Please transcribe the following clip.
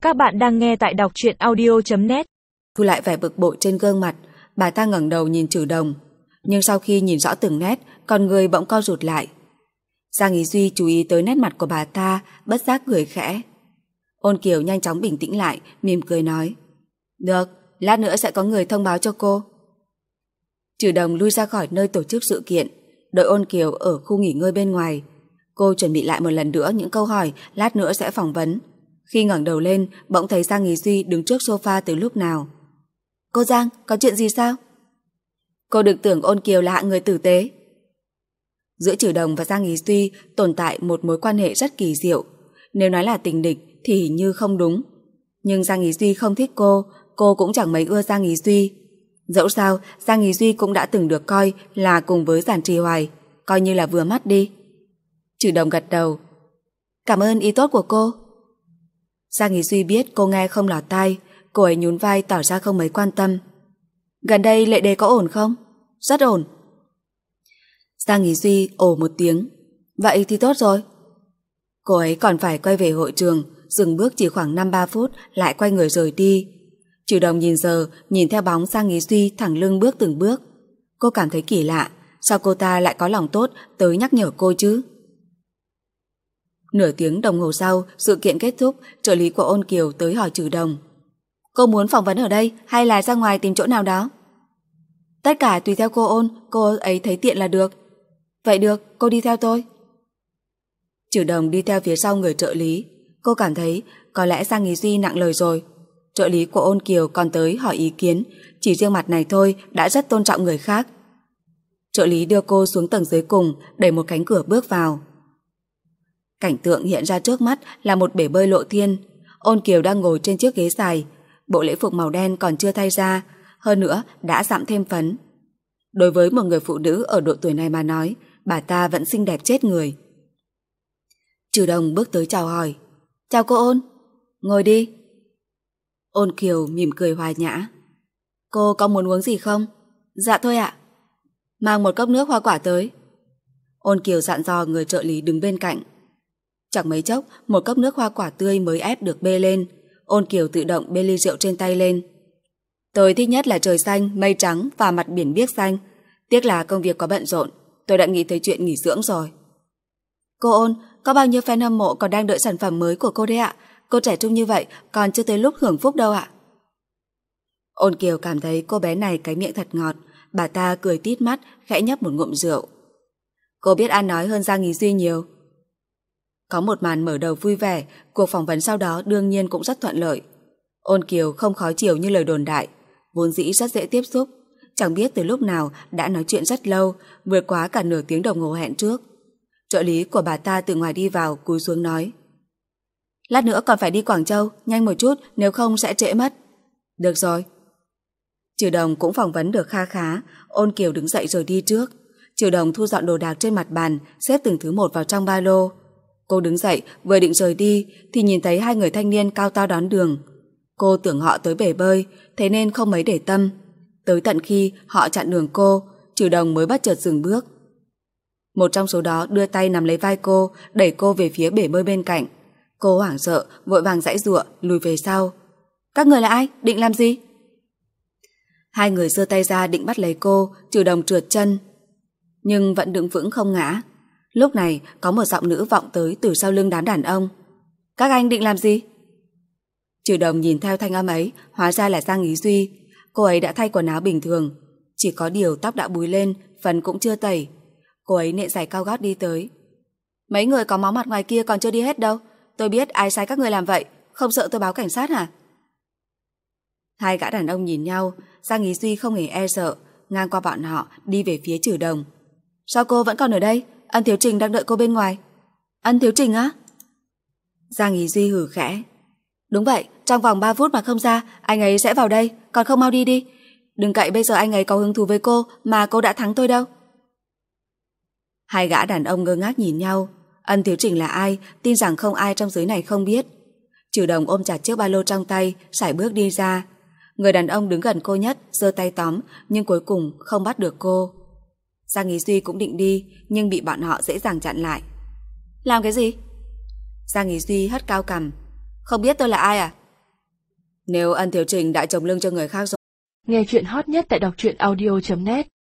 Các bạn đang nghe tại đọc truyện audio.net. Thu lại vẻ bực bội trên gương mặt, bà ta ngẩng đầu nhìn Trừ Đồng, nhưng sau khi nhìn rõ từng nét, con người bỗng co rụt lại. Giang Ý Duy chú ý tới nét mặt của bà ta, bất giác cười khẽ. Ôn Kiều nhanh chóng bình tĩnh lại, mỉm cười nói: "Được, lát nữa sẽ có người thông báo cho cô." Trừ Đồng lui ra khỏi nơi tổ chức sự kiện, đợi Ôn Kiều ở khu nghỉ ngơi bên ngoài. Cô chuẩn bị lại một lần nữa những câu hỏi lát nữa sẽ phỏng vấn. Khi ngẩng đầu lên, bỗng thấy Giang Ý Duy đứng trước sofa từ lúc nào. "Cô Giang, có chuyện gì sao?" Cô đừng tưởng Ôn Kiều là hạng người tử tế. Giữa Trừ Đồng và Giang Ý Duy tồn tại một mối quan hệ rất kỳ diệu. Nếu nói là tình địch thì hình như không đúng. Nhưng Giang Ý Duy không thích cô cũng chẳng mấy ưa Giang Ý Duy. Dẫu sao, Giang Ý Duy cũng đã từng được coi là cùng với Giản Trì Hoài, coi như là vừa mắt đi. Trừ Đồng gật đầu. "Cảm ơn ý tốt của cô." Giang Ý Duy biết cô nghe không lọt tai, cô ấy nhún vai tỏ ra không mấy quan tâm. "Gần đây Lệ Đề có ổn không?" "Rất ổn." Giang Ý Duy ồ một tiếng. "Vậy thì tốt rồi." Cô ấy còn phải quay về hội trường, dừng bước chỉ khoảng 5-3 phút lại quay người rời đi. Trừ Đồng nhìn giờ, nhìn theo bóng Giang Ý Duy thẳng lưng bước từng bước. Cô cảm thấy kỳ lạ, sao cô ta lại có lòng tốt tới nhắc nhở cô chứ? Nửa tiếng đồng hồ sau, sự kiện kết thúc, trợ lý của Ôn Kiều tới hỏi Trừ Đồng: "Cô muốn phỏng vấn ở đây hay là ra ngoài tìm chỗ nào đó?" "Tất cả tùy theo cô ấy thấy tiện là được." "Vậy được, cô đi theo tôi." Trừ Đồng đi theo phía sau người trợ lý. Cô cảm thấy có lẽ Giang Ý Duy nặng lời rồi. Trợ lý của Ôn Kiều còn tới hỏi ý kiến, chỉ riêng mặt này thôi đã rất tôn trọng người khác. Trợ lý đưa cô xuống tầng dưới cùng, đẩy một cánh cửa bước vào. Cảnh tượng hiện ra trước mắt là một bể bơi lộ thiên. Ôn Kiều đang ngồi trên chiếc ghế dài, bộ lễ phục màu đen còn chưa thay ra, hơn nữa đã dặm thêm phấn. Đối với một người phụ nữ ở độ tuổi này mà nói, bà ta vẫn xinh đẹp chết người. Trừ Đồng bước tới chào hỏi: "Chào cô Ôn." "Ngồi đi." Ôn Kiều mỉm cười hòa nhã. "Cô có muốn uống gì không?" "Dạ thôi ạ." "Mang một cốc nước hoa quả tới." Ôn Kiều dặn dò người trợ lý đứng bên cạnh. Chẳng mấy chốc, một cốc nước hoa quả tươi mới ép được bê lên. Ôn Kiều tự động bê ly rượu trên tay lên. "Tôi thích nhất là trời xanh, mây trắng và mặt biển biếc xanh. Tiếc là công việc quá bận rộn, tôi đã nghĩ tới chuyện nghỉ dưỡng rồi." "Cô Ôn, có bao nhiêu fan hâm mộ còn đang đợi sản phẩm mới của cô đấy ạ. Cô trẻ trung như vậy, còn chưa tới lúc hưởng phúc đâu ạ." Ôn Kiều cảm thấy cô bé này cái miệng thật ngọt. Bà ta cười tít mắt, khẽ nhấp một ngụm rượu. Cô biết ăn nói hơn Giang Ý Duy nhiều. Có một màn mở đầu vui vẻ, cuộc phỏng vấn sau đó đương nhiên cũng rất thuận lợi. Ôn Kiều không khó chiều như lời đồn đại, vốn dĩ rất dễ tiếp xúc. Chẳng biết từ lúc nào đã nói chuyện rất lâu, vượt quá cả nửa tiếng đồng hồ hẹn trước. Trợ lý của bà ta từ ngoài đi vào, cúi xuống nói: "Lát nữa còn phải đi Quảng Châu, nhanh một chút nếu không sẽ trễ mất." "Được rồi." Trừ Đồng cũng phỏng vấn được kha khá. Ôn Kiều đứng dậy rồi đi trước. Trừ Đồng thu dọn đồ đạc trên mặt bàn, xếp từng thứ một vào trong ba lô. Cô đứng dậy vừa định rời đi thì nhìn thấy hai người thanh niên cao to đón đường. Cô tưởng họ tới bể bơi, thế nên không mấy để tâm. Tới tận khi họ chặn đường cô, Trừ Đồng mới bất chợt dừng bước. Một trong số đó đưa tay nắm lấy vai cô, đẩy cô về phía bể bơi bên cạnh. Cô hoảng sợ, vội vàng giãy giụa, lùi về sau. "Các người là ai? Định làm gì?" Hai người giơ tay ra định bắt lấy cô. Trừ Đồng trượt chân, nhưng vẫn đứng vững không ngã. Lúc này có một giọng nữ vọng tới từ sau lưng đám đàn ông. "Các anh định làm gì?" Trừ Đồng nhìn theo thanh âm ấy, hóa ra là Giang Ý Duy. Cô ấy đã thay quần áo bình thường, chỉ có điều tóc đã búi lên, phần cũng chưa tẩy. Cô ấy nện giày cao gót đi tới. "Mấy người có máu mặt ngoài kia còn chưa đi hết đâu. Tôi biết ai sai các người làm vậy, không sợ tôi báo cảnh sát hả?" Hai gã đàn ông nhìn nhau. Giang Ý Duy không hề e sợ, ngang qua bọn họ đi về phía Trừ Đồng. "Sao cô vẫn còn ở đây? Ân Thiếu Trình đang đợi cô bên ngoài." "Ân Thiếu Trình á?" Giang Ý Duy hừ khẽ. "Đúng vậy, trong vòng 3 phút mà không ra, anh ấy sẽ vào đây, còn không mau đi đi. Đừng cậy bây giờ anh ấy có hứng thú với cô mà cô đã thắng tôi đâu." Hai gã đàn ông ngơ ngác nhìn nhau. Ân Thiếu Trình là ai, tin rằng không ai trong giới này không biết. Trừ Đồng ôm chặt chiếc ba lô trong tay, sải bước đi ra. Người đàn ông đứng gần cô nhất giơ tay tóm, nhưng cuối cùng không bắt được cô. Giang Ý Duy cũng định đi, nhưng bị bọn họ dễ dàng chặn lại. "Làm cái gì?" Giang Ý Duy hất cao cằm. "Không biết tôi là ai à?" Nếu Ân Thiếu Trình đã chống lưng cho người khác rồi. Nghe chuyện hot nhất tại đọc truyện audio.net